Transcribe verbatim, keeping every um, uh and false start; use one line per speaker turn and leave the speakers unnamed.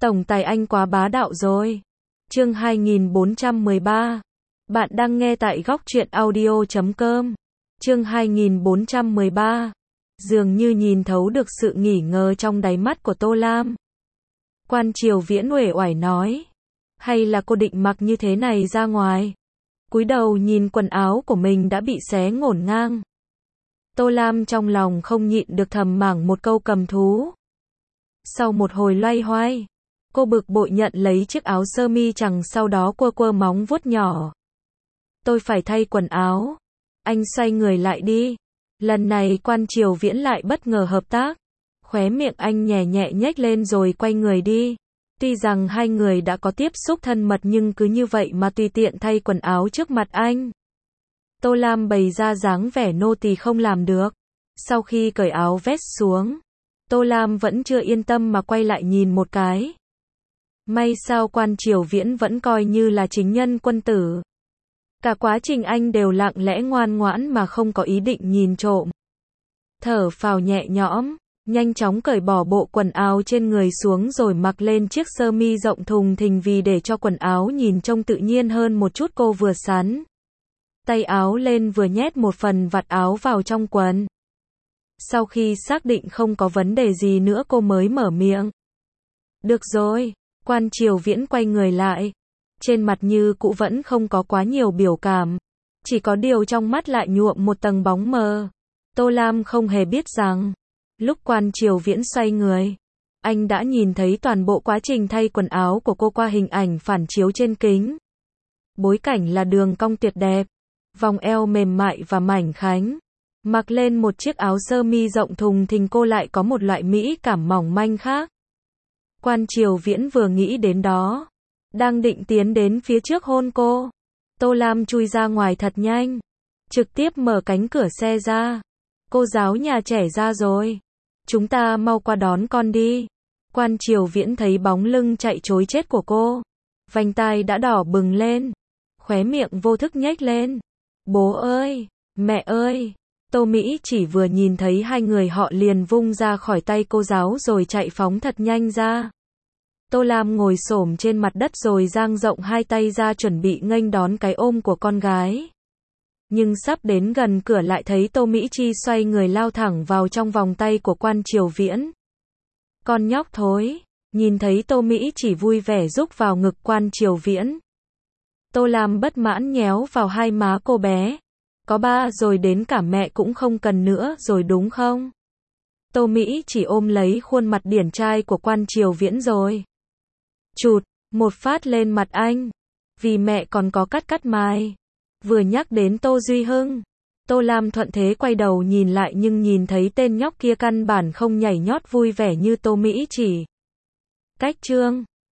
Tổng tài anh quá bá đạo rồi. Chương hai nghìn bốn trăm mười ba. Bạn đang nghe tại góc truyện audio chấm com. Chương hai nghìn bốn trăm mười ba. Dường như nhìn thấu được sự nghỉ ngờ trong đáy mắt của Tô Lam. Quan Triều Viễn uể oải nói. Hay là cô định mặc như thế này ra ngoài? Cúi đầu nhìn quần áo của mình đã bị xé ngổn ngang. Tô Lam trong lòng không nhịn được thầm mảng một câu cầm thú. Sau một hồi loay hoay, cô bực bội nhận lấy chiếc áo sơ mi chằng, sau đó quơ quơ móng vuốt nhỏ. Tôi phải thay quần áo. Anh xoay người lại đi. Lần này Quan Triều Viễn lại bất ngờ hợp tác. Khóe miệng anh nhẹ nhẹ nhếch lên rồi quay người đi. Tuy rằng hai người đã có tiếp xúc thân mật nhưng cứ như vậy mà tùy tiện thay quần áo trước mặt anh. Tô Lam bày ra dáng vẻ nô tỳ không làm được. Sau khi cởi áo vest xuống, Tô Lam vẫn chưa yên tâm mà quay lại nhìn một cái. May sao Quan Triều Viễn vẫn coi như là chính nhân quân tử. Cả quá trình anh đều lặng lẽ ngoan ngoãn mà không có ý định nhìn trộm. Thở phào nhẹ nhõm, nhanh chóng cởi bỏ bộ quần áo trên người xuống rồi mặc lên chiếc sơ mi rộng thùng thình, vì để cho quần áo nhìn trông tự nhiên hơn một chút, cô vừa sắn tay áo lên vừa nhét một phần vạt áo vào trong quần. Sau khi xác định không có vấn đề gì nữa cô mới mở miệng. Được rồi. Quan Triều Viễn quay người lại. Trên mặt như cũ vẫn không có quá nhiều biểu cảm. Chỉ có điều trong mắt lại nhuộm một tầng bóng mờ. Tô Lam không hề biết rằng, lúc Quan Triều Viễn xoay người, anh đã nhìn thấy toàn bộ quá trình thay quần áo của cô qua hình ảnh phản chiếu trên kính. Bối cảnh là đường cong tuyệt đẹp, vòng eo mềm mại và mảnh khảnh. Mặc lên một chiếc áo sơ mi rộng thùng thình cô lại có một loại mỹ cảm mỏng manh khác. Quan Triều Viễn vừa nghĩ đến đó, đang định tiến đến phía trước hôn cô. Tô Lam chui ra ngoài thật nhanh, trực tiếp mở cánh cửa xe ra. Cô giáo nhà trẻ ra rồi. Chúng ta mau qua đón con đi. Quan Triều Viễn thấy bóng lưng chạy trối chết của cô, vành tai đã đỏ bừng lên, khóe miệng vô thức nhếch lên. Bố ơi, mẹ ơi. Tô Mỹ chỉ vừa nhìn thấy hai người họ liền vung ra khỏi tay cô giáo rồi chạy phóng thật nhanh ra. Tô Lam ngồi xổm trên mặt đất rồi dang rộng hai tay ra chuẩn bị nghênh đón cái ôm của con gái. Nhưng sắp đến gần cửa lại thấy Tô Mỹ Chi xoay người lao thẳng vào trong vòng tay của Quan Triều Viễn. Con nhóc thối. Nhìn thấy Tô Mỹ chỉ vui vẻ rúc vào ngực Quan Triều Viễn. Tô Lam bất mãn nhéo vào hai má cô bé. Có ba rồi đến cả mẹ cũng không cần nữa rồi đúng không? Tô Mỹ chỉ ôm lấy khuôn mặt điển trai của Quan Triều Viễn rồi chụt một phát lên mặt anh. Vì mẹ còn có cắt cắt mài. Vừa nhắc đến Tô Duy Hưng, Tô Lam thuận thế quay đầu nhìn lại nhưng nhìn thấy tên nhóc kia căn bản không nhảy nhót vui vẻ như Tô Mỹ chỉ. Cách chương